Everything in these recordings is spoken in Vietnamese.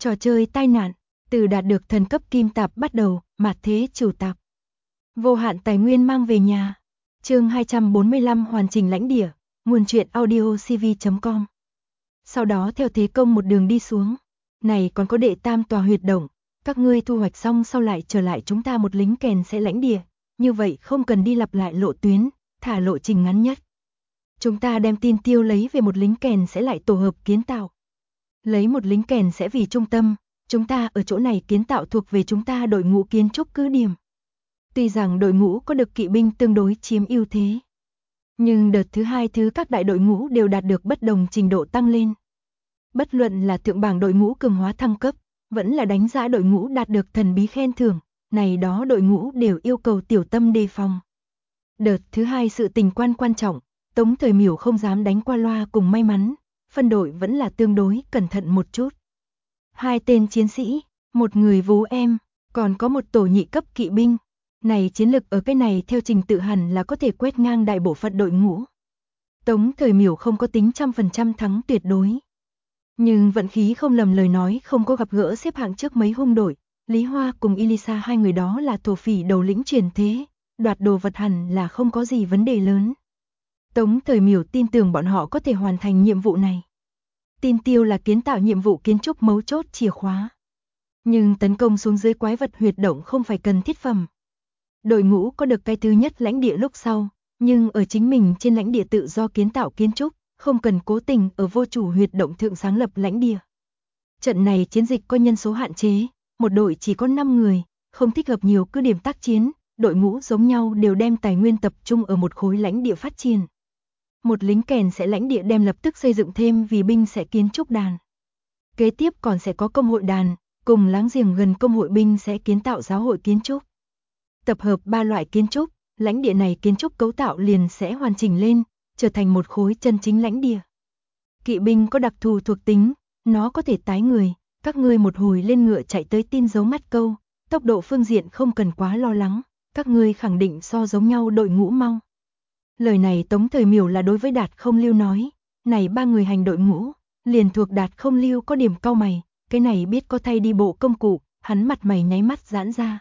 Trò chơi tai nạn, từ đạt được thần cấp kim tạp bắt đầu, mạt thế chủ tạp. Vô hạn tài nguyên mang về nhà. Chương 245 hoàn chỉnh lãnh địa, nguồn truyện audio cv.com. Sau đó theo thế công một đường đi xuống. Này còn có đệ tam tòa huyệt động, các ngươi thu hoạch xong sau lại trở lại chúng ta một lính kèn sẽ lãnh địa, như vậy không cần đi lặp lại lộ tuyến, thả lộ trình ngắn nhất. Chúng ta đem tin tiêu lấy về một lính kèn sẽ lại tổ hợp kiến tạo. Lấy một lính kèn sẽ vì trung tâm, chúng ta ở chỗ này kiến tạo thuộc về chúng ta đội ngũ kiến trúc cứ điểm. Tuy rằng đội ngũ có được kỵ binh tương đối chiếm ưu thế, nhưng đợt thứ hai các đại đội ngũ đều đạt được bất đồng trình độ tăng lên. Bất luận là thượng bảng đội ngũ cường hóa thăng cấp, vẫn là đánh giá đội ngũ đạt được thần bí khen thưởng, này đó đội ngũ đều yêu cầu tiểu tâm đề phòng. Đợt thứ hai sự tình quan trọng, Tống Thời Miểu không dám đánh qua loa cùng may mắn, phân đội vẫn là tương đối cẩn thận một chút. 2 tên chiến sĩ, một người vú em, còn có một tổ nhị cấp kỵ binh. Này chiến lực ở cái này theo trình tự hẳn là có thể quét ngang đại bộ phận đội ngũ. Tống Thời Miểu không có tính 100% thắng tuyệt đối. Nhưng vận khí không lầm lời nói không có gặp gỡ xếp hạng trước mấy hung đội. Lý Hoa cùng Elisa hai người đó là thổ phỉ đầu lĩnh truyền thế, đoạt đồ vật hẳn là không có gì vấn đề lớn. Tống Thời Miểu tin tưởng bọn họ có thể hoàn thành nhiệm vụ này. Tin tiêu là kiến tạo nhiệm vụ kiến trúc mấu chốt chìa khóa. Nhưng tấn công xuống dưới quái vật huyệt động không phải cần thiết phẩm. Đội ngũ có được cái thứ nhất lãnh địa lúc sau, nhưng ở chính mình trên lãnh địa tự do kiến tạo kiến trúc, không cần cố tình ở vô chủ huyệt động thượng sáng lập lãnh địa. Trận này chiến dịch có nhân số hạn chế, một đội chỉ có 5 người, không thích hợp nhiều cứ điểm tác chiến, đội ngũ giống nhau đều đem tài nguyên tập trung ở một khối lãnh địa phát triển. Một lính kèn sẽ lãnh địa đem lập tức xây dựng thêm vì binh sẽ kiến trúc đàn. Kế tiếp còn sẽ có công hội đàn, cùng láng giềng gần công hội binh sẽ kiến tạo giáo hội kiến trúc. Tập hợp 3 loại kiến trúc, lãnh địa này kiến trúc cấu tạo liền sẽ hoàn chỉnh lên, trở thành một khối chân chính lãnh địa. Kỵ binh có đặc thù thuộc tính, nó có thể tái người, các ngươi một hồi lên ngựa chạy tới tin dấu mắt câu, tốc độ phương diện không cần quá lo lắng, các ngươi khẳng định so giống nhau đội ngũ mau. Lời này Tống Thời Miểu là đối với Đạt Không Lưu nói, này 3 người hành đội ngũ, liền thuộc Đạt Không Lưu có điểm cau mày, cái này biết có thay đi bộ công cụ, hắn mặt mày nháy mắt giãn ra.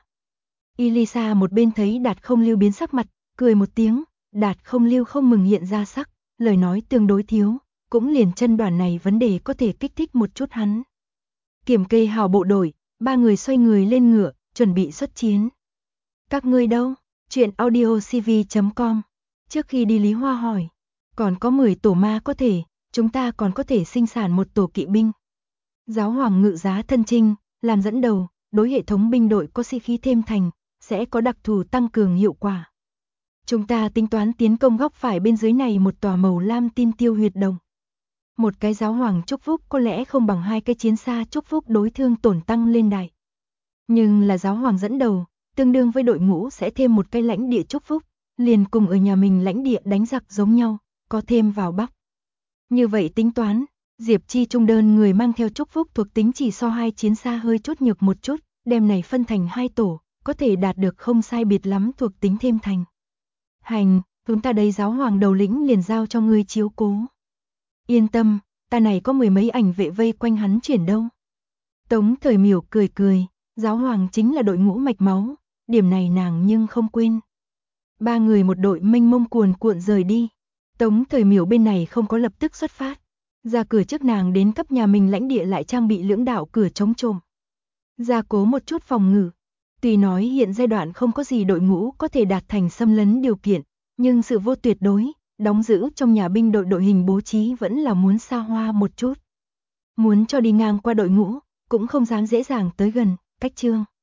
Elisa một bên thấy Đạt Không Lưu biến sắc mặt, cười một tiếng, Đạt Không Lưu không mừng hiện ra sắc, lời nói tương đối thiếu, cũng liền chân đoàn này vấn đề có thể kích thích một chút hắn. Kiểm kê hào bộ đội, 3 người xoay người lên ngựa, chuẩn bị xuất chiến. Các ngươi đâu? Chuyện audio cv.com. Trước khi đi Lý Hoa hỏi, còn có 10 tổ ma có thể, chúng ta còn có thể sinh sản một tổ kỵ binh. Giáo hoàng ngự giá thân trinh, làm dẫn đầu, đối hệ thống binh đội có sĩ khí thêm thành, sẽ có đặc thù tăng cường hiệu quả. Chúng ta tính toán tiến công góc phải bên dưới này một tòa màu lam tin tiêu huyệt động. Một cái giáo hoàng chúc phúc có lẽ không bằng 2 cái chiến xa chúc phúc đối thương tổn tăng lên đại. Nhưng là giáo hoàng dẫn đầu, tương đương với đội ngũ sẽ thêm một cái lãnh địa chúc phúc, liền cùng ở nhà mình lãnh địa đánh giặc giống nhau, có thêm vào bắp. Như vậy tính toán, Diệp Chi Trung đơn người mang theo chúc phúc thuộc tính chỉ so 2 chiến xa hơi chút nhược một chút, đem này phân thành 2 tổ, có thể đạt được không sai biệt lắm thuộc tính thêm thành. Hành, chúng ta đây giáo hoàng đầu lĩnh liền giao cho ngươi chiếu cố. Yên tâm, ta này có 10 mấy ảnh vệ vây quanh hắn chuyển đâu. Tống Thời Miểu cười cười, giáo hoàng chính là đội ngũ mạch máu, điểm này nàng nhưng không quên. 3 người một đội mênh mông cuồn cuộn rời đi. Tống Thời Miểu bên này không có lập tức xuất phát. Ra cửa trước nàng đến cấp nhà mình lãnh địa lại trang bị lưỡng đạo cửa chống trộm. Gia cố một chút phòng ngự. Tuy nói hiện giai đoạn không có gì đội ngũ có thể đạt thành xâm lấn điều kiện, nhưng sự vô tuyệt đối, đóng giữ trong nhà binh đội hình bố trí vẫn là muốn xa hoa một chút. Muốn cho đi ngang qua đội ngũ, cũng không dám dễ dàng tới gần, cách chương.